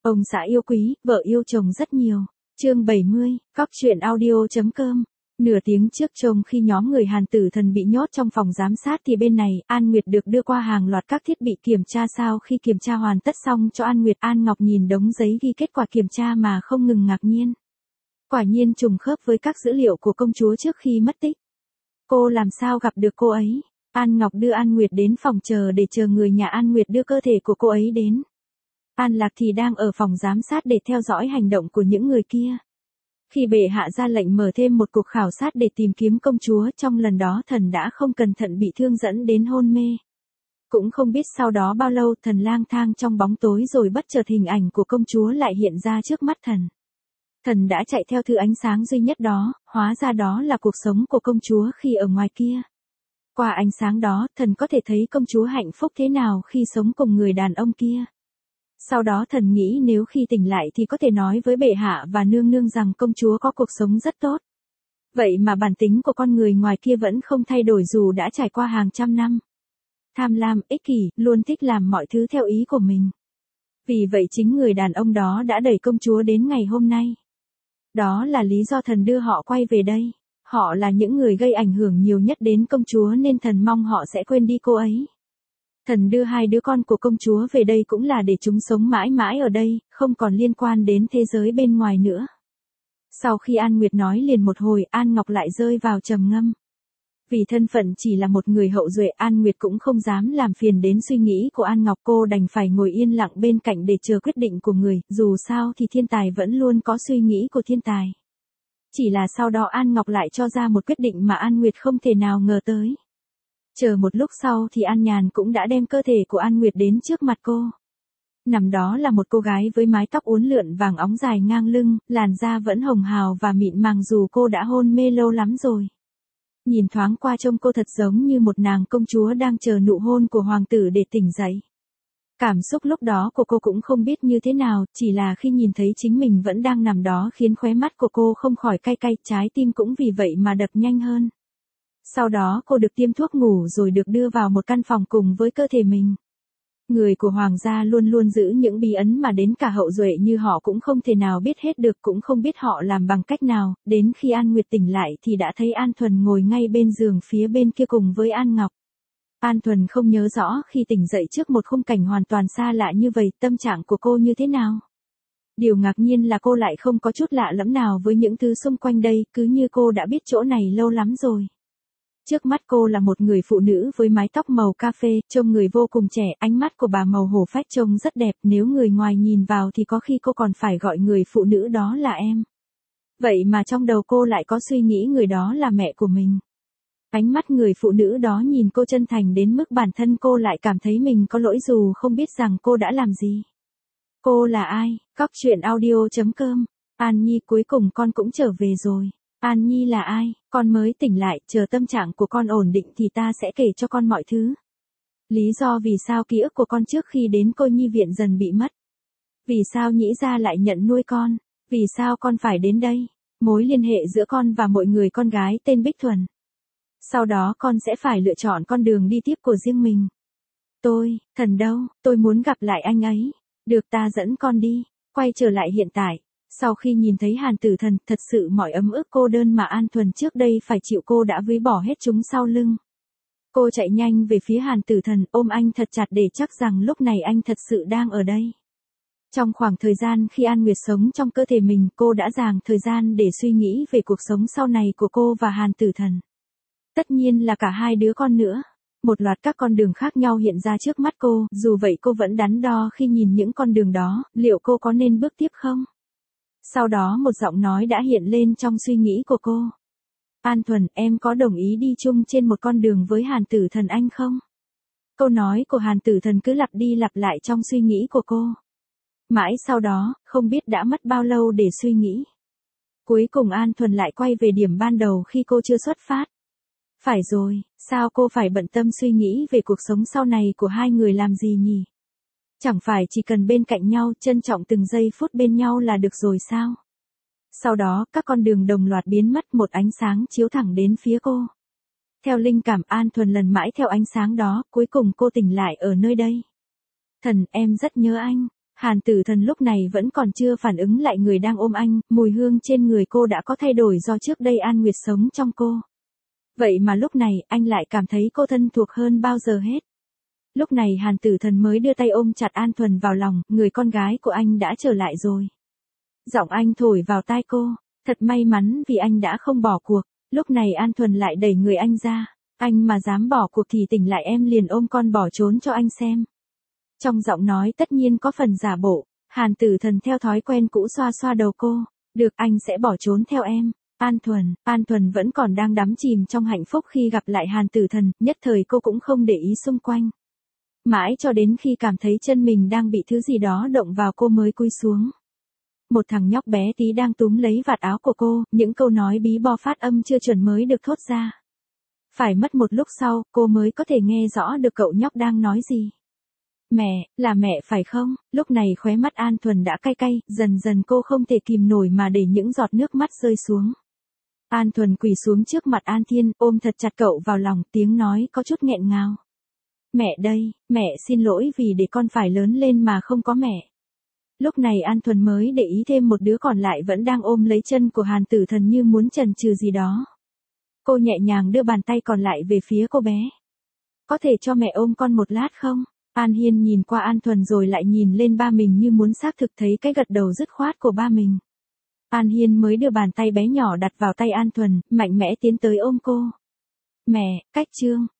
Ông xã yêu quý, vợ yêu chồng rất nhiều. Chương 70, Cóc truyện audio.com. Nửa tiếng trước trông khi nhóm người Hàn Tử Thần bị nhốt trong phòng giám sát thì bên này, An Nguyệt được đưa qua hàng loạt các thiết bị kiểm tra. Sau khi kiểm tra hoàn tất xong cho An Nguyệt, An Ngọc nhìn đống giấy ghi kết quả kiểm tra mà không ngừng ngạc nhiên. Quả nhiên trùng khớp với các dữ liệu của công chúa trước khi mất tích. Cô làm sao gặp được cô ấy? An Ngọc đưa An Nguyệt đến phòng chờ để chờ người nhà An Nguyệt đưa cơ thể của cô ấy đến. An Lạc thì đang ở phòng giám sát để theo dõi hành động của những người kia. Khi bệ hạ ra lệnh mở thêm một cuộc khảo sát để tìm kiếm công chúa, trong lần đó thần đã không cẩn thận bị thương dẫn đến hôn mê. Cũng không biết sau đó bao lâu thần lang thang trong bóng tối rồi bất chợt hình ảnh của công chúa lại hiện ra trước mắt thần. Thần đã chạy theo thứ ánh sáng duy nhất đó, hóa ra đó là cuộc sống của công chúa khi ở ngoài kia. Qua ánh sáng đó, thần có thể thấy công chúa hạnh phúc thế nào khi sống cùng người đàn ông kia. Sau đó thần nghĩ nếu khi tỉnh lại thì có thể nói với bệ hạ và nương nương rằng công chúa có cuộc sống rất tốt. Vậy mà bản tính của con người ngoài kia vẫn không thay đổi dù đã trải qua hàng trăm năm. Tham lam, ích kỷ, luôn thích làm mọi thứ theo ý của mình. Vì vậy chính người đàn ông đó đã đẩy công chúa đến ngày hôm nay. Đó là lý do thần đưa họ quay về đây. Họ là những người gây ảnh hưởng nhiều nhất đến công chúa nên thần mong họ sẽ quên đi cô ấy. Thần đưa hai đứa con của công chúa về đây cũng là để chúng sống mãi mãi ở đây, không còn liên quan đến thế giới bên ngoài nữa. Sau khi An Nguyệt nói liền một hồi, An Ngọc lại rơi vào trầm ngâm. Vì thân phận chỉ là một người hậu duệ, An Nguyệt cũng không dám làm phiền đến suy nghĩ của An Ngọc. Cô đành phải ngồi yên lặng bên cạnh để chờ quyết định của người, dù sao thì thiên tài vẫn luôn có suy nghĩ của thiên tài. Chỉ là sau đó An Ngọc lại cho ra một quyết định mà An Nguyệt không thể nào ngờ tới. Chờ một lúc sau thì An Nhàn cũng đã đem cơ thể của An Nguyệt đến trước mặt cô. Nằm đó là một cô gái với mái tóc uốn lượn vàng óng dài ngang lưng, làn da vẫn hồng hào và mịn màng dù cô đã hôn mê lâu lắm rồi. Nhìn thoáng qua trông cô thật giống như một nàng công chúa đang chờ nụ hôn của hoàng tử để tỉnh dậy. Cảm xúc lúc đó của cô cũng không biết như thế nào, chỉ là khi nhìn thấy chính mình vẫn đang nằm đó khiến khóe mắt của cô không khỏi cay cay, trái tim cũng vì vậy mà đập nhanh hơn. Sau đó cô được tiêm thuốc ngủ rồi được đưa vào một căn phòng cùng với cơ thể mình. Người của hoàng gia luôn luôn giữ những bí ẩn mà đến cả hậu duệ như họ cũng không thể nào biết hết được, cũng không biết họ làm bằng cách nào. Đến khi An Nguyệt tỉnh lại thì đã thấy An Thuần ngồi ngay bên giường phía bên kia cùng với An Ngọc. An Thuần không nhớ rõ khi tỉnh dậy trước một khung cảnh hoàn toàn xa lạ như vậy, tâm trạng của cô như thế nào. Điều ngạc nhiên là cô lại không có chút lạ lẫm nào với những thứ xung quanh đây, cứ như cô đã biết chỗ này lâu lắm rồi. Trước mắt cô là một người phụ nữ với mái tóc màu cà phê, trông người vô cùng trẻ, ánh mắt của bà màu hổ phách trông rất đẹp, nếu người ngoài nhìn vào thì có khi cô còn phải gọi người phụ nữ đó là em. Vậy mà trong đầu cô lại có suy nghĩ người đó là mẹ của mình. Ánh mắt người phụ nữ đó nhìn cô chân thành đến mức bản thân cô lại cảm thấy mình có lỗi dù không biết rằng cô đã làm gì. Cô là ai? Cóc truyện audio.com. An Nhi, cuối cùng con cũng trở về rồi. An Nhi là ai? Con mới tỉnh lại, chờ tâm trạng của con ổn định thì ta sẽ kể cho con mọi thứ. Lý do vì sao ký ức của con trước khi đến cô nhi viện dần bị mất. Vì sao Nhĩ gia lại nhận nuôi con? Vì sao con phải đến đây? Mối liên hệ giữa con và mọi người con gái tên Bích Thuần. Sau đó con sẽ phải lựa chọn con đường đi tiếp của riêng mình. Thần đâu? Tôi muốn gặp lại anh ấy. Được, ta dẫn con đi. Quay trở lại hiện tại. Sau khi nhìn thấy Hàn Tử Thần, thật sự mọi ấm ức cô đơn mà An Thuần trước đây phải chịu cô đã vứt bỏ hết chúng sau lưng. Cô chạy nhanh về phía Hàn Tử Thần, ôm anh thật chặt để chắc rằng lúc này anh thật sự đang ở đây. Trong khoảng thời gian khi An Nguyệt sống trong cơ thể mình, cô đã dành thời gian để suy nghĩ về cuộc sống sau này của cô và Hàn Tử Thần. Tất nhiên là cả hai đứa con nữa. Một loạt các con đường khác nhau hiện ra trước mắt cô, dù vậy cô vẫn đắn đo khi nhìn những con đường đó, liệu cô có nên bước tiếp không? Sau đó một giọng nói đã hiện lên trong suy nghĩ của cô. An Thuần, em có đồng ý đi chung trên một con đường với Hàn Tử Thần anh không? Câu nói của Hàn Tử Thần cứ lặp đi lặp lại trong suy nghĩ của cô. Mãi sau đó, không biết đã mất bao lâu để suy nghĩ. Cuối cùng An Thuần lại quay về điểm ban đầu khi cô chưa xuất phát. Phải rồi, sao cô phải bận tâm suy nghĩ về cuộc sống sau này của hai người làm gì nhỉ? Chẳng phải chỉ cần bên cạnh nhau, trân trọng từng giây phút bên nhau là được rồi sao? Sau đó, các con đường đồng loạt biến mất, một ánh sáng chiếu thẳng đến phía cô. Theo linh cảm, An Thuần lần mãi theo ánh sáng đó, cuối cùng cô tỉnh lại ở nơi đây. Thần, em rất nhớ anh. Hàn Tử Thần lúc này vẫn còn chưa phản ứng lại người đang ôm anh, mùi hương trên người cô đã có thay đổi do trước đây An Nguyệt sống trong cô. Vậy mà lúc này, anh lại cảm thấy cô thân thuộc hơn bao giờ hết. Lúc này Hàn Tử Thần mới đưa tay ôm chặt An Thuần vào lòng, người con gái của anh đã trở lại rồi. Giọng anh thổi vào tai cô, thật may mắn vì anh đã không bỏ cuộc. Lúc này An Thuần lại đẩy người anh ra, anh mà dám bỏ cuộc thì tỉnh lại em liền ôm con bỏ trốn cho anh xem. Trong giọng nói tất nhiên có phần giả bộ, Hàn Tử Thần theo thói quen cũ xoa xoa đầu cô, được anh sẽ bỏ trốn theo em. An Thuần vẫn còn đang đắm chìm trong hạnh phúc khi gặp lại Hàn Tử Thần, nhất thời cô cũng không để ý xung quanh. Mãi cho đến khi cảm thấy chân mình đang bị thứ gì đó động vào cô mới cúi xuống. Một thằng nhóc bé tí đang túm lấy vạt áo của cô, những câu nói bí bo phát âm chưa chuẩn mới được thốt ra. Phải mất một lúc sau, cô mới có thể nghe rõ được cậu nhóc đang nói gì. Mẹ, là mẹ phải không? Lúc này khóe mắt An Thuần đã cay cay, dần dần cô không thể kìm nổi mà để những giọt nước mắt rơi xuống. An Thuần quỳ xuống trước mặt An Thiên, ôm thật chặt cậu vào lòng, tiếng nói có chút nghẹn ngào. Mẹ đây, mẹ xin lỗi vì để con phải lớn lên mà không có mẹ. Lúc này An Thuần mới để ý thêm một đứa còn lại vẫn đang ôm lấy chân của Hàn Tử Thần như muốn chần chừ gì đó. Cô nhẹ nhàng đưa bàn tay còn lại về phía cô bé. Có thể cho mẹ ôm con một lát không? An Hiên nhìn qua An Thuần rồi lại nhìn lên ba mình như muốn xác thực thấy cái gật đầu dứt khoát của ba mình. An Hiên mới đưa bàn tay bé nhỏ đặt vào tay An Thuần, mạnh mẽ tiến tới ôm cô. Mẹ, cách Trương,